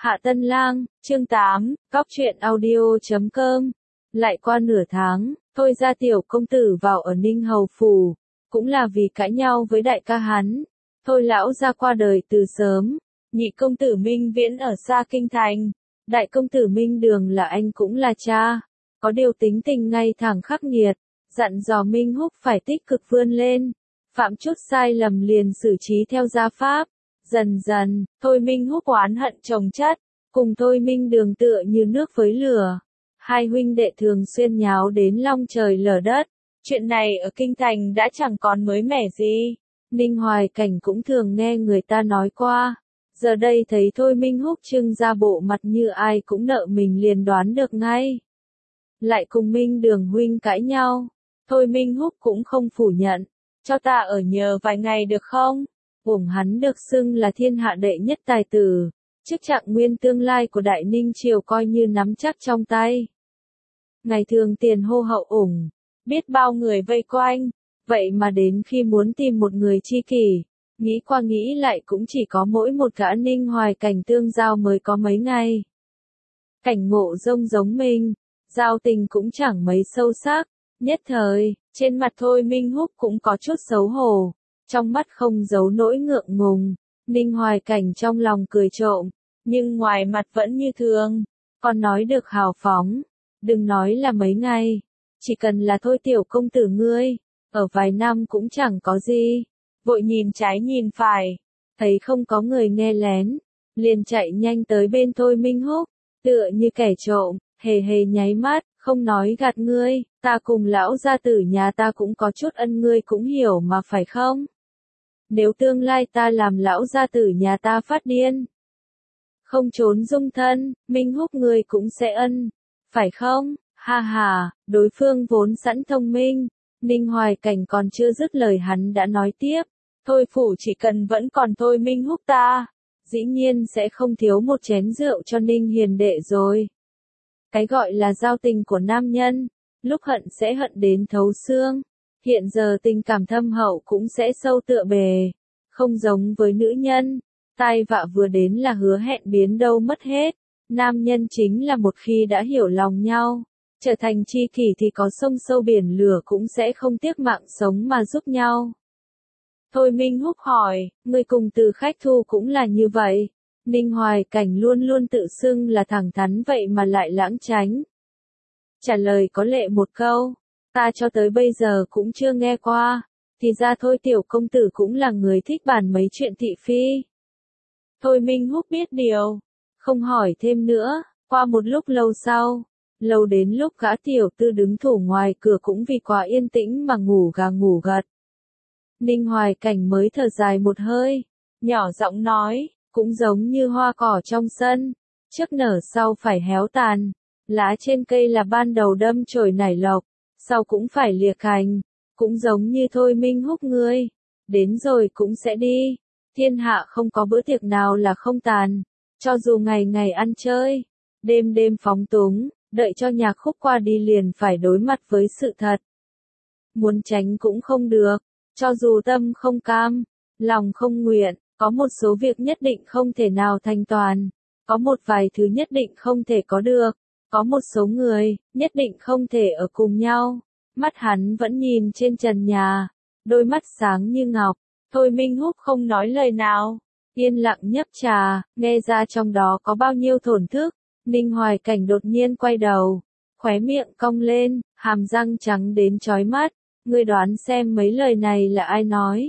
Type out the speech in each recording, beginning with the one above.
Hạ Tân Lang, chương 8, Cóc truyện audio.com. Lại qua nửa tháng, Thôi ra tiểu công tử vào ở Ninh Hầu Phủ, cũng là vì cãi nhau với đại ca hắn. Thôi lão ra qua đời từ sớm, nhị công tử Minh Viễn ở xa kinh thành, đại công tử Minh Đường là anh cũng là cha, có điều tính tình ngay thẳng khắc nghiệt, dặn dò Minh Húc phải tích cực vươn lên, phạm chút sai lầm liền xử trí theo gia pháp. Dần dần, Thôi Minh Húc oán hận chồng chất, cùng Thôi Minh Đường tựa như nước với lửa. Hai huynh đệ thường xuyên nháo đến long trời lở đất. Chuyện này ở kinh thành đã chẳng còn mới mẻ gì. Ninh Hoài Cảnh cũng thường nghe người ta nói qua. Giờ đây thấy Thôi Minh Húc trưng ra bộ mặt như ai cũng nợ mình liền đoán được ngay. Lại cùng Minh Đường huynh cãi nhau. Thôi Minh Húc cũng không phủ nhận. Cho ta ở nhờ vài ngày được không? Hắn được xưng là thiên hạ đệ nhất tài tử, chức trạng nguyên tương lai của Đại Ninh Triều coi như nắm chắc trong tay. Ngày thường tiền hô hậu ủng, biết bao người vây quanh, vậy mà đến khi muốn tìm một người tri kỷ, nghĩ qua nghĩ lại cũng chỉ có mỗi một gã Ninh Hoài Cảnh tương giao mới có mấy ngày. Cảnh Ngộ rông giống mình, giao tình cũng chẳng mấy sâu sắc, nhất thời, trên mặt Thôi Minh Húc cũng có chút xấu hổ. Trong mắt không giấu nỗi ngượng ngùng, Ninh Hoài Cảnh trong lòng cười trộm, nhưng ngoài mặt vẫn như thường, còn nói được hào phóng, đừng nói là mấy ngày, chỉ cần là Thôi tiểu công tử ngươi, ở vài năm cũng chẳng có gì, vội nhìn trái nhìn phải, thấy không có người nghe lén, liền chạy nhanh tới bên Thôi Minh Húc, tựa như kẻ trộm, hề hề nháy mắt, không nói gạt ngươi, ta cùng lão gia tử nhà ta cũng có chút ân ngươi cũng hiểu mà phải không? Nếu tương lai ta làm lão gia tử nhà ta phát điên, không trốn dung thân, Minh Húc người cũng sẽ ân, phải không? Ha ha, đối phương vốn sẵn thông minh, Ninh Hoài Cảnh còn chưa dứt lời hắn đã nói tiếp, Thôi phủ chỉ cần vẫn còn Thôi Minh Húc ta, dĩ nhiên sẽ không thiếu một chén rượu cho Ninh hiền đệ rồi. Cái gọi là giao tình của nam nhân, lúc hận sẽ hận đến thấu xương. Hiện giờ tình cảm thâm hậu cũng sẽ sâu tựa bề, không giống với nữ nhân, tai vạ vừa đến là hứa hẹn biến đâu mất hết, nam nhân chính là một khi đã hiểu lòng nhau, trở thành tri kỷ thì có sông sâu biển lửa cũng sẽ không tiếc mạng sống mà giúp nhau. Thôi Minh Húc hỏi, người cùng Từ Khách Thu cũng là như vậy, Ninh Hoài Cảnh luôn luôn tự xưng là thẳng thắn vậy mà lại lãng tránh. Trả lời có lệ một câu. Ta cho tới bây giờ cũng chưa nghe qua, thì ra Thôi tiểu công tử cũng là người thích bàn mấy chuyện thị phi. Thôi Minh Húc biết điều, không hỏi thêm nữa, qua một lúc lâu sau, lâu đến lúc gã tiểu tư đứng thủ ngoài cửa cũng vì quá yên tĩnh mà ngủ gà ngủ gật. Ninh Hoài Cảnh mới thở dài một hơi, nhỏ giọng nói, cũng giống như hoa cỏ trong sân, trước nở sau phải héo tàn, lá trên cây là ban đầu đâm chồi nảy lộc. Sau cũng phải lìa cành, cũng giống như Thôi Minh Húc ngươi, đến rồi cũng sẽ đi, thiên hạ không có bữa tiệc nào là không tàn, cho dù ngày ngày ăn chơi, đêm đêm phóng túng, đợi cho nhạc khúc qua đi liền phải đối mặt với sự thật. Muốn tránh cũng không được, cho dù tâm không cam, lòng không nguyện, có một số việc nhất định không thể nào thành toàn, có một vài thứ nhất định không thể có được. Có một số người, nhất định không thể ở cùng nhau. Mắt hắn vẫn nhìn trên trần nhà, đôi mắt sáng như ngọc. Thôi Minh Húc không nói lời nào, yên lặng nhấp trà, nghe ra trong đó có bao nhiêu thổn thức. Ninh Hoài Cảnh đột nhiên quay đầu, khóe miệng cong lên, hàm răng trắng đến chói mắt. Ngươi đoán xem mấy lời này là ai nói?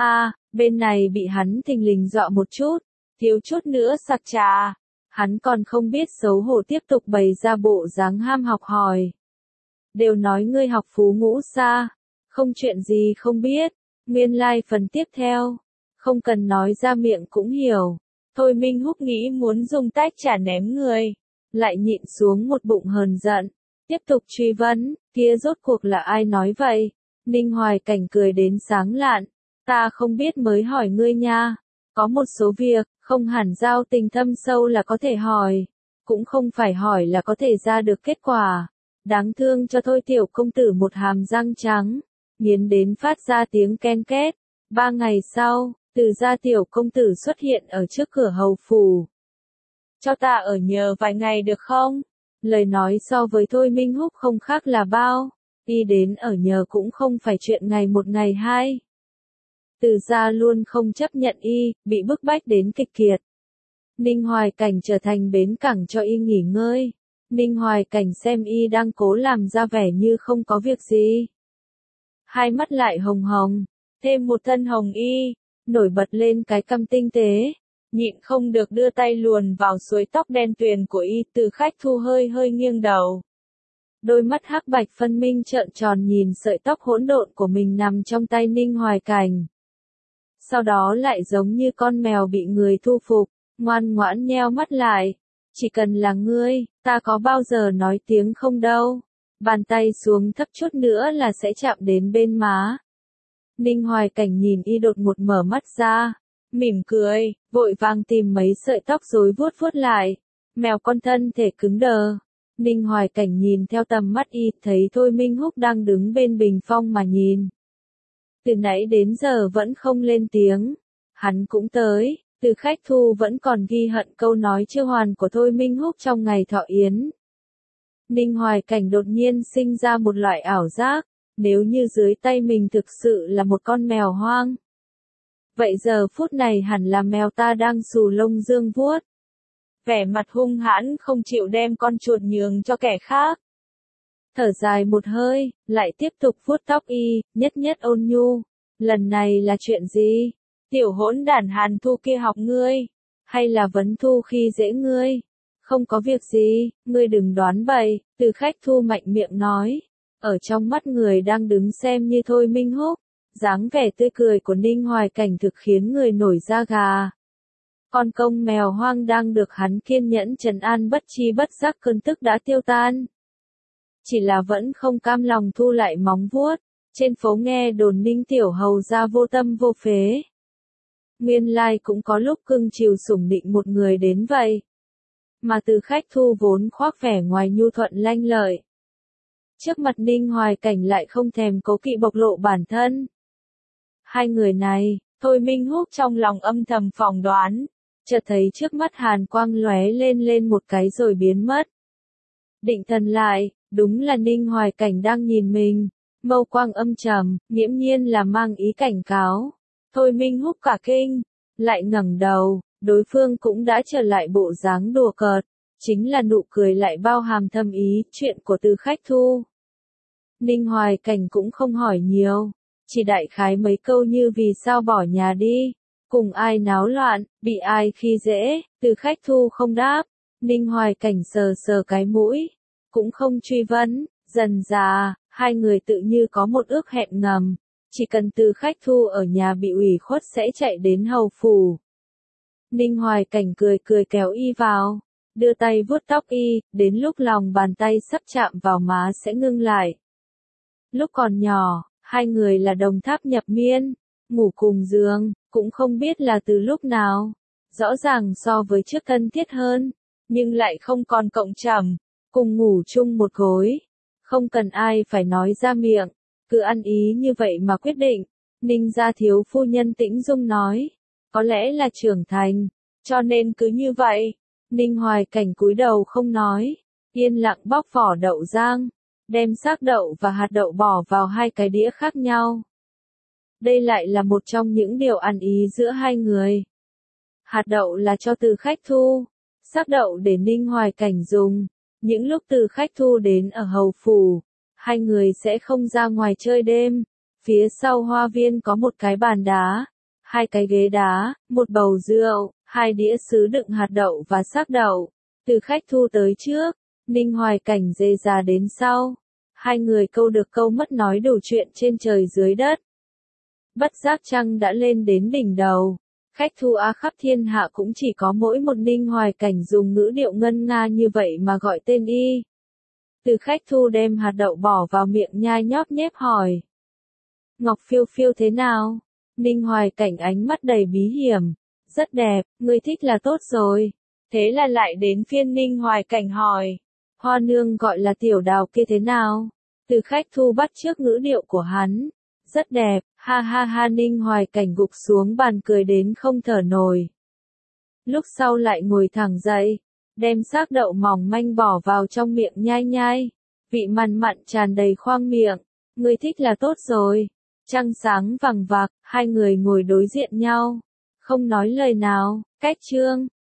Bên này bị hắn thình lình dọa một chút, thiếu chút nữa sặc trà. Hắn còn không biết xấu hổ tiếp tục bày ra bộ dáng ham học hỏi. Đều nói ngươi học phú ngũ xa, không chuyện gì không biết, nguyên lai phần tiếp theo, không cần nói ra miệng cũng hiểu. Thôi Minh Húc nghĩ muốn dùng tách trà ném người, lại nhịn xuống một bụng hờn giận, tiếp tục truy vấn, kia rốt cuộc là ai nói vậy? Ninh Hoài Cảnh cười đến sáng lạn, ta không biết mới hỏi ngươi nha, có một số việc, không hẳn giao tình thâm sâu là có thể hỏi, cũng không phải hỏi là có thể ra được kết quả. Đáng thương cho Thôi tiểu công tử một hàm răng trắng, nghiến đến phát ra tiếng ken két. 3 ngày sau, Từ gia tiểu công tử xuất hiện ở trước cửa hầu phủ. cho ta ở nhờ vài ngày được không? Lời nói so với Thôi Minh Húc không khác là bao, y đến ở nhờ cũng không phải chuyện ngày một ngày hai. Từ gia luôn không chấp nhận y, bị bức bách đến kịch kiệt. Ninh Hoài Cảnh trở thành bến cảng cho y nghỉ ngơi. Ninh Hoài Cảnh xem y đang cố làm ra vẻ như không có việc gì. Hai mắt lại hồng hồng, thêm một thân hồng y, nổi bật lên cái cằm tinh tế. Nhịn không được đưa tay luồn vào suối tóc đen tuyền của y, Từ Khách Thu hơi hơi nghiêng đầu. Đôi mắt hắc bạch phân minh trợn tròn nhìn sợi tóc hỗn độn của mình nằm trong tay Ninh Hoài Cảnh. Sau đó lại giống như con mèo bị người thu phục, ngoan ngoãn nheo mắt lại. Chỉ cần là ngươi, ta có bao giờ nói tiếng không đâu. Bàn tay xuống thấp chút nữa là sẽ chạm đến bên má. Ninh Hoài Cảnh nhìn y đột ngột mở mắt ra, mỉm cười, vội vàng tìm mấy sợi tóc rối vuốt vuốt lại. Mèo con thân thể cứng đờ. Ninh Hoài Cảnh nhìn theo tầm mắt y, thấy Thôi Minh Húc đang đứng bên bình phong mà nhìn. Từ nãy đến giờ vẫn không lên tiếng. Hắn cũng tới. Từ Khách Thu vẫn còn ghi hận câu nói chưa hoàn của Thôi Minh Húc trong ngày thọ yến. Ninh Hoài Cảnh đột nhiên sinh ra một loại ảo giác, nếu như dưới tay mình thực sự là một con mèo hoang. Vậy giờ phút này hẳn là mèo ta đang xù lông dương vuốt. Vẻ mặt hung hãn không chịu đem con chuột nhường cho kẻ khác. Thở dài một hơi, lại tiếp tục vuốt tóc y, nhất nhất ôn nhu. Lần này là chuyện gì? Tiểu hỗn đản Hàn Thu kia học ngươi, hay là Vấn Thu khi dễ ngươi? Không có việc gì, ngươi đừng đoán bậy, Từ Khách Thu mạnh miệng nói. Ở trong mắt người đang đứng xem như Thôi Minh Húc, dáng vẻ tươi cười của Ninh Hoài Cảnh thực khiến người nổi da gà. Con công mèo hoang đang được hắn kiên nhẫn trấn an bất chi bất giác cơn tức đã tiêu tan. Chỉ là vẫn không cam lòng thu lại móng vuốt, trên phố nghe đồn Ninh Tiểu Hầu ra vô tâm vô phế. Nguyên lai cũng có lúc cưng chiều sủng nịnh một người đến vậy. Mà Từ Khách Thu vốn khoác vẻ ngoài nhu thuận lanh lợi. Trước mặt Ninh Hoài Cảnh lại không thèm cố kỵ bộc lộ bản thân. Hai người này, Thôi Minh Húc trong lòng âm thầm phỏng đoán, chợt thấy trước mắt hàn quang lóe lên một cái rồi biến mất. Định thần lại, đúng là Ninh Hoài Cảnh đang nhìn mình, mâu quang âm trầm, nghiễm nhiên là mang ý cảnh cáo. Thôi Minh Húc cả kinh, lại ngẩng đầu, đối phương cũng đã trở lại bộ dáng đùa cợt, chính là nụ cười lại bao hàm thâm ý, chuyện của Từ Khách Thu. Ninh Hoài Cảnh cũng không hỏi nhiều, chỉ đại khái mấy câu như vì sao bỏ nhà đi, cùng ai náo loạn, bị ai khi dễ. Từ Khách Thu không đáp. Ninh Hoài Cảnh sờ sờ cái mũi, cũng không truy vấn. Dần dà, hai người tự như có một ước hẹn ngầm, chỉ cần Từ Khách Thu ở nhà bị ủy khuất sẽ chạy đến hầu phủ. Ninh Hoài Cảnh cười cười kéo y vào, đưa tay vuốt tóc y, đến lúc lòng bàn tay sắp chạm vào má sẽ ngưng lại. Lúc còn nhỏ, hai người là đồng tháp nhập miên, ngủ cùng giường, cũng không biết là từ lúc nào. Rõ ràng so với trước thân thiết hơn, nhưng lại không còn cộng trầm, cùng ngủ chung một gối. Không cần ai phải nói ra miệng, cứ ăn ý như vậy mà quyết định. Ninh gia thiếu phu nhân Tĩnh Dung nói, có lẽ là trưởng thành, cho nên cứ như vậy. Ninh Hoài Cảnh cúi đầu không nói, yên lặng bóc vỏ đậu rang, đem xác đậu và hạt đậu bỏ vào hai cái đĩa khác nhau. Đây lại là một trong những điều ăn ý giữa hai người. Hạt đậu là cho Từ Khách Thu, xác đậu để Ninh Hoài Cảnh dùng. Những lúc Từ Khách Thu đến ở hầu phủ, hai người sẽ không ra ngoài chơi đêm. Phía sau hoa viên có một cái bàn đá, hai cái ghế đá, một bầu rượu, hai đĩa sứ đựng hạt đậu và xác đậu. Từ Khách Thu tới trước, Ninh Hoài Cảnh dề già đến sau. Hai người câu được câu mất nói đủ chuyện trên trời dưới đất. Bất giác trăng đã lên đến đỉnh đầu. Khách Thu khắp thiên hạ cũng chỉ có mỗi một Ninh Hoài Cảnh dùng ngữ điệu ngân nga như vậy mà gọi tên y. Từ Khách Thu đem hạt đậu bỏ vào miệng nhai nhóp nhép hỏi. Ngọc Phiêu Phiêu thế nào? Ninh Hoài Cảnh ánh mắt đầy bí hiểm. Rất đẹp, ngươi thích là tốt rồi. Thế là lại đến phiên Ninh Hoài Cảnh hỏi. Hoa nương gọi là Tiểu Đào kia thế nào? Từ Khách Thu bắt chước ngữ điệu của hắn. Rất đẹp, ha ha ha. Ninh Hoài Cảnh gục xuống bàn cười đến không thở nổi. Lúc sau lại ngồi thẳng dậy, đem xác đậu mỏng manh bỏ vào trong miệng nhai nhai. Vị mặn mặn tràn đầy khoang miệng. Ngươi thích là tốt rồi. Trăng sáng vằng vặc, hai người ngồi đối diện nhau. Không nói lời nào, cách chương.